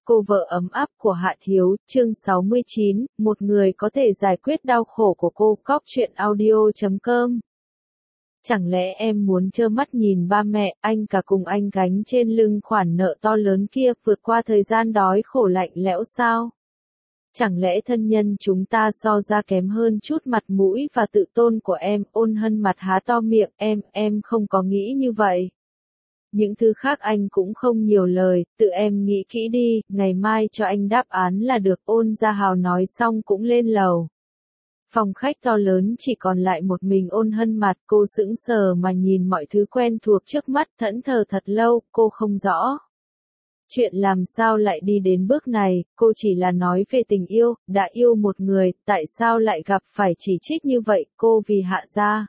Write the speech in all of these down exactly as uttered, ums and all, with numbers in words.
Cô vợ ấm áp của Hạ Thiếu, chương sáu mươi chín, một người có thể giải quyết đau khổ của cô. Cóc truyện audio chấm com. Chẳng lẽ em muốn trơ mắt nhìn ba mẹ, anh cả cùng anh gánh trên lưng khoản nợ to lớn kia, vượt qua thời gian đói khổ lạnh lẽo sao? Chẳng lẽ thân nhân chúng ta so ra kém hơn chút mặt mũi và tự tôn của em? Ôn Hân mặt há to miệng, em, em không có nghĩ như vậy. Những thứ khác anh cũng không nhiều lời, tự em nghĩ kỹ đi, ngày mai cho anh đáp án là được. Ôn Gia Hào nói xong cũng lên lầu. Phòng khách to lớn chỉ còn lại một mình Ôn Hân mặt, cô sững sờ mà nhìn mọi thứ quen thuộc trước mắt, thẫn thờ thật lâu, cô không rõ. Chuyện làm sao lại đi đến bước này, cô chỉ là nói về tình yêu, đã yêu một người, tại sao lại gặp phải chỉ trích như vậy, cô vì Hạ gia.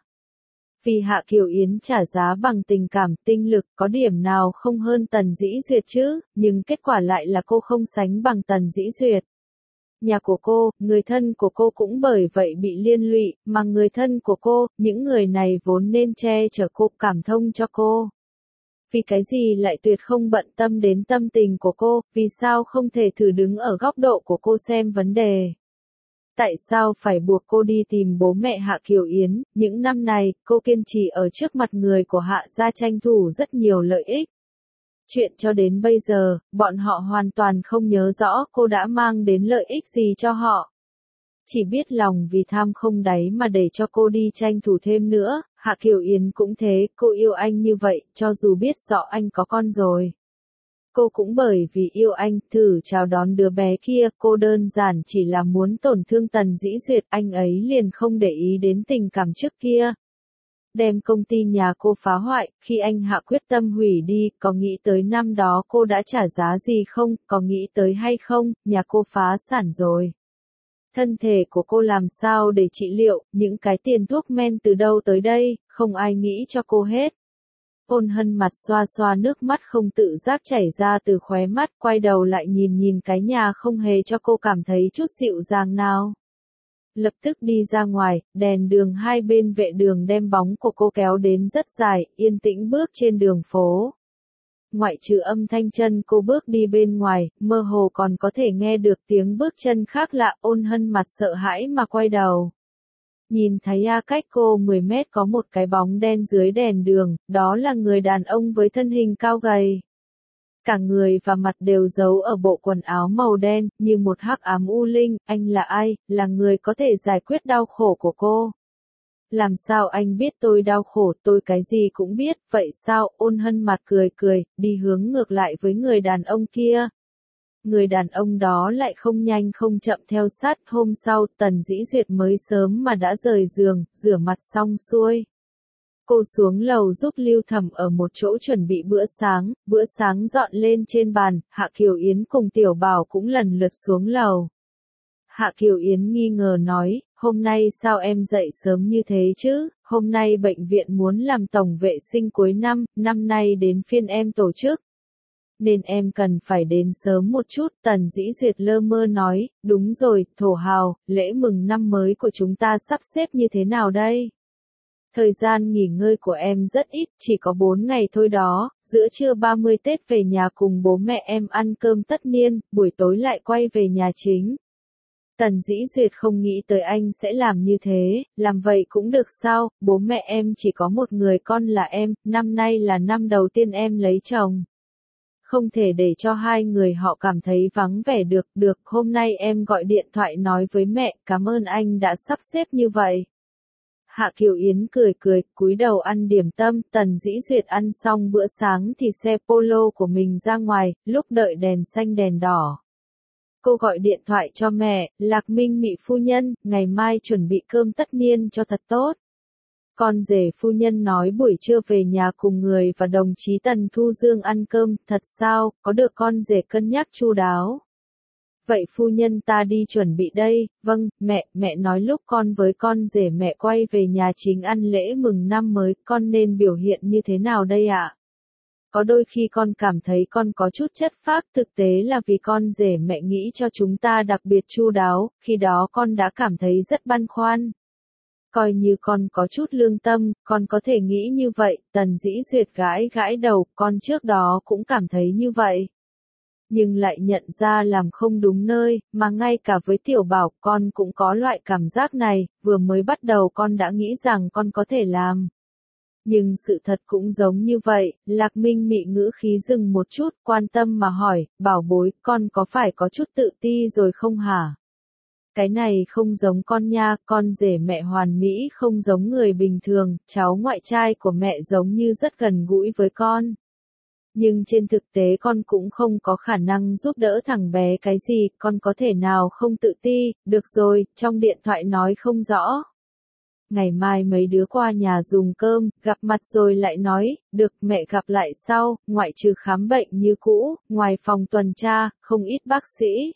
Vì Hạ Kiều Yến trả giá bằng tình cảm, tinh lực, có điểm nào không hơn Tần Dĩ Duyệt chứ, nhưng kết quả lại là cô không sánh bằng Tần Dĩ Duyệt. Nhà của cô, người thân của cô cũng bởi vậy bị liên lụy, mà người thân của cô, những người này vốn nên che chở cô, cảm thông cho cô. Vì cái gì lại tuyệt không bận tâm đến tâm tình của cô, vì sao không thể thử đứng ở góc độ của cô xem vấn đề. Tại sao phải buộc cô đi tìm bố mẹ Hạ Kiều Yến? Những năm này, cô kiên trì ở trước mặt người của Hạ gia tranh thủ rất nhiều lợi ích. Chuyện cho đến bây giờ, bọn họ hoàn toàn không nhớ rõ cô đã mang đến lợi ích gì cho họ. Chỉ biết lòng vì tham không đáy mà để cho cô đi tranh thủ thêm nữa. Hạ Kiều Yến cũng thế, cô yêu anh như vậy, cho dù biết rõ anh có con rồi. Cô cũng bởi vì yêu anh, thử chào đón đứa bé kia, cô đơn giản chỉ là muốn tổn thương Tần Dĩ Duyệt, anh ấy liền không để ý đến tình cảm trước kia. Đem công ty nhà cô phá hoại, khi anh Hạ quyết tâm hủy đi, có nghĩ tới năm đó cô đã trả giá gì không, có nghĩ tới hay không, nhà cô phá sản rồi. Thân thể của cô làm sao để trị liệu, những cái tiền thuốc men từ đâu tới đây, không ai nghĩ cho cô hết. Ôn Hân mặt xoa xoa nước mắt không tự giác chảy ra từ khóe mắt, quay đầu lại nhìn nhìn cái nhà không hề cho cô cảm thấy chút dịu dàng nào. Lập tức đi ra ngoài, đèn đường hai bên vệ đường đem bóng của cô kéo đến rất dài, yên tĩnh bước trên đường phố. Ngoại trừ âm thanh chân cô bước đi bên ngoài, mơ hồ còn có thể nghe được tiếng bước chân khác lạ. Ôn Hân mặt sợ hãi mà quay đầu. Nhìn thấy a cách cô mười mét có một cái bóng đen dưới đèn đường, đó là người đàn ông với thân hình cao gầy. Cả người và mặt đều giấu ở bộ quần áo màu đen, như một hắc ám u linh. Anh là ai, là người có thể giải quyết đau khổ của cô. Làm sao anh biết tôi đau khổ, tôi cái gì cũng biết, vậy sao? Ôn Hân mặt cười cười, đi hướng ngược lại với người đàn ông kia. Người đàn ông đó lại không nhanh không chậm theo sát. Hôm sau, Tần Dĩ Duyệt mới sớm mà đã rời giường, rửa mặt xong xuôi. Cô xuống lầu giúp Lưu Thẩm ở một chỗ chuẩn bị bữa sáng, bữa sáng dọn lên trên bàn, Hạ Kiều Yến cùng Tiểu Bảo cũng lần lượt xuống lầu. Hạ Kiều Yến nghi ngờ nói, hôm nay sao em dậy sớm như thế chứ, hôm nay bệnh viện muốn làm tổng vệ sinh cuối năm, năm nay đến phiên em tổ chức. Nên em cần phải đến sớm một chút. Tần Dĩ Duyệt lơ mơ nói, đúng rồi, Thổ Hào, lễ mừng năm mới của chúng ta sắp xếp như thế nào đây? Thời gian nghỉ ngơi của em rất ít, chỉ có bốn ngày thôi đó, giữa trưa ba mươi Tết về nhà cùng bố mẹ em ăn cơm tất niên, buổi tối lại quay về nhà chính. Tần Dĩ Duyệt không nghĩ tới anh sẽ làm như thế, làm vậy cũng được sao, bố mẹ em chỉ có một người con là em, năm nay là năm đầu tiên em lấy chồng. Không thể để cho hai người họ cảm thấy vắng vẻ được, được, hôm nay em gọi điện thoại nói với mẹ, cảm ơn anh đã sắp xếp như vậy. Hạ Kiều Yến cười cười, cúi đầu ăn điểm tâm. Tần Dĩ Duyệt ăn xong bữa sáng thì xe Polo của mình ra ngoài, lúc đợi đèn xanh đèn đỏ. Cô gọi điện thoại cho mẹ, Lạc Minh Mị phu nhân, ngày mai chuẩn bị cơm tất niên cho thật tốt. Con rể phu nhân nói buổi trưa về nhà cùng người và đồng chí Tần Thu Dương ăn cơm, thật sao, có được con rể cân nhắc chu đáo. Vậy phu nhân ta đi chuẩn bị đây, vâng, mẹ, mẹ nói lúc con với con rể mẹ quay về nhà chính ăn lễ mừng năm mới, con nên biểu hiện như thế nào đây ạ? Có đôi khi con cảm thấy con có chút chất phác, thực tế là vì con rể mẹ nghĩ cho chúng ta đặc biệt chu đáo, khi đó con đã cảm thấy rất băn khoăn. Coi như con có chút lương tâm, con có thể nghĩ như vậy. Tần Dĩ Duyệt gãi gãi đầu, con trước đó cũng cảm thấy như vậy. nhưng lại nhận ra làm không đúng nơi, mà ngay cả với Tiểu Bảo con cũng có loại cảm giác này, vừa mới bắt đầu con đã nghĩ rằng con có thể làm. Nhưng sự thật cũng giống như vậy, Lạc Minh mị ngữ khí dừng một chút, quan tâm mà hỏi, bảo bối, con có phải có chút tự ti rồi không hả? Cái này không giống con nha, con rể mẹ hoàn mỹ không giống người bình thường, cháu ngoại trai của mẹ giống như rất gần gũi với con. Nhưng trên thực tế con cũng không có khả năng giúp đỡ thằng bé cái gì, con có thể nào không tự ti, được rồi, trong điện thoại nói không rõ. Ngày mai mấy đứa qua nhà dùng cơm, gặp mặt rồi lại nói, được mẹ gặp lại sau, ngoại trừ khám bệnh như cũ, ngoài phòng tuần tra, không ít bác sĩ.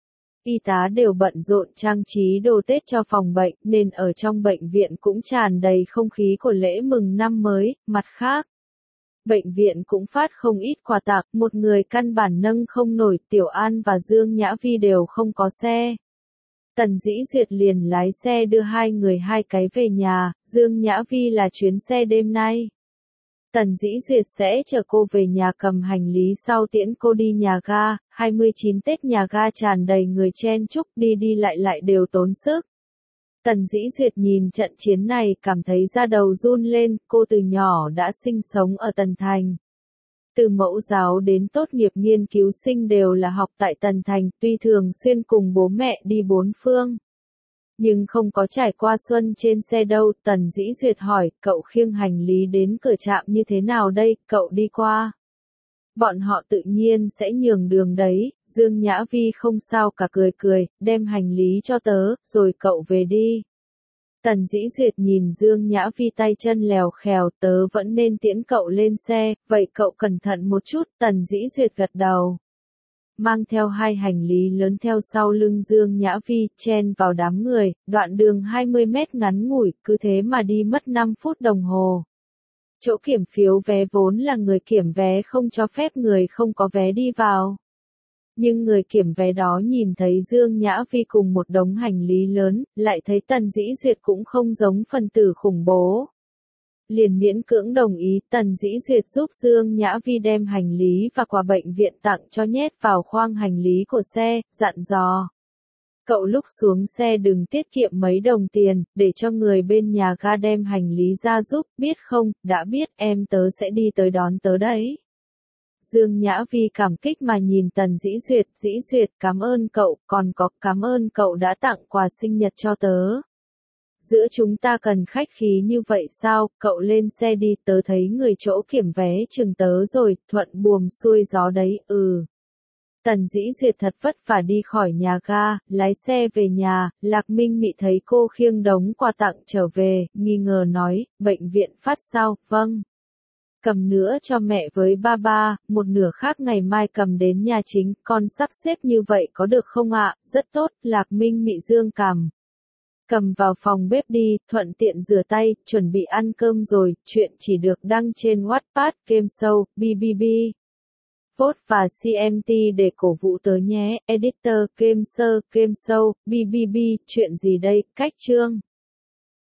Y tá đều bận rộn trang trí đồ Tết cho phòng bệnh, nên ở trong bệnh viện cũng tràn đầy không khí của lễ mừng năm mới, mặt khác. Bệnh viện cũng phát không ít quà tặng, một người căn bản nâng không nổi, Tiểu An và Dương Nhã Vi đều không có xe. Tần Dĩ Duyệt liền lái xe đưa hai người hai cái về nhà, Dương Nhã Vi là chuyến xe đêm nay. Tần Dĩ Duyệt sẽ chở cô về nhà cầm hành lý sau tiễn cô đi nhà ga, hai mươi chín Tết nhà ga tràn đầy người chen chúc, đi đi lại lại đều tốn sức. Tần Dĩ Duyệt nhìn trận chiến này cảm thấy da đầu run lên, cô từ nhỏ đã sinh sống ở Tần Thành. Từ mẫu giáo đến tốt nghiệp nghiên cứu sinh đều là học tại Tần Thành, tuy thường xuyên cùng bố mẹ đi bốn phương. Nhưng không có trải qua xuân trên xe đâu, Tần Dĩ Duyệt hỏi, cậu khiêng hành lý đến cửa trạm như thế nào đây, cậu đi qua. Bọn họ tự nhiên sẽ nhường đường đấy, Dương Nhã Vi không sao cả cười cười, đem hành lý cho tớ, rồi cậu về đi. Tần Dĩ Duyệt nhìn Dương Nhã Vi tay chân lèo khèo, tớ vẫn nên tiễn cậu lên xe, vậy cậu cẩn thận một chút, Tần Dĩ Duyệt gật đầu. Mang theo hai hành lý lớn theo sau lưng Dương Nhã Vi, chen vào đám người, đoạn đường hai mươi mét ngắn ngủi, cứ thế mà đi mất năm phút đồng hồ. Chỗ kiểm phiếu vé vốn là người kiểm vé không cho phép người không có vé đi vào. Nhưng người kiểm vé đó nhìn thấy Dương Nhã Vi cùng một đống hành lý lớn, lại thấy Tần Dĩ Duyệt cũng không giống phần tử khủng bố. Liền miễn cưỡng đồng ý, Tần Dĩ Duyệt giúp Dương Nhã Vi đem hành lý và quà bệnh viện tặng cho nhét vào khoang hành lý của xe, dặn dò. Cậu lúc xuống xe đừng tiết kiệm mấy đồng tiền, để cho người bên nhà ga đem hành lý ra giúp, biết không, đã biết, em tớ sẽ đi tới đón tớ đấy. Dương Nhã Vi cảm kích mà nhìn Tần Dĩ Duyệt, Dĩ Duyệt cảm ơn cậu, còn có cảm ơn cậu đã tặng quà sinh nhật cho tớ. Giữa chúng ta cần khách khí như vậy sao, cậu lên xe đi, tớ thấy người chỗ kiểm vé chừng tớ rồi, thuận buồm xuôi gió đấy, ừ. Tần Dĩ Duyệt thật vất vả đi khỏi nhà ga, lái xe về nhà, Lạc Minh Mị thấy cô khiêng đống quà tặng trở về, nghi ngờ nói, bệnh viện phát sao, vâng. Cầm nữa cho mẹ với ba ba, một nửa khác ngày mai cầm đến nhà chính, con sắp xếp như vậy có được không ạ, rất tốt, Lạc Minh Mị dương cằm. Cầm vào phòng bếp đi, thuận tiện rửa tay, chuẩn bị ăn cơm rồi, chuyện chỉ được đăng trên Wattpad, Game Show, bê bê bê. Vote và xê em tê để cổ vũ tớ nhé, editor, Game Show, Game Show, bê bê bê, chuyện gì đây, cách chương.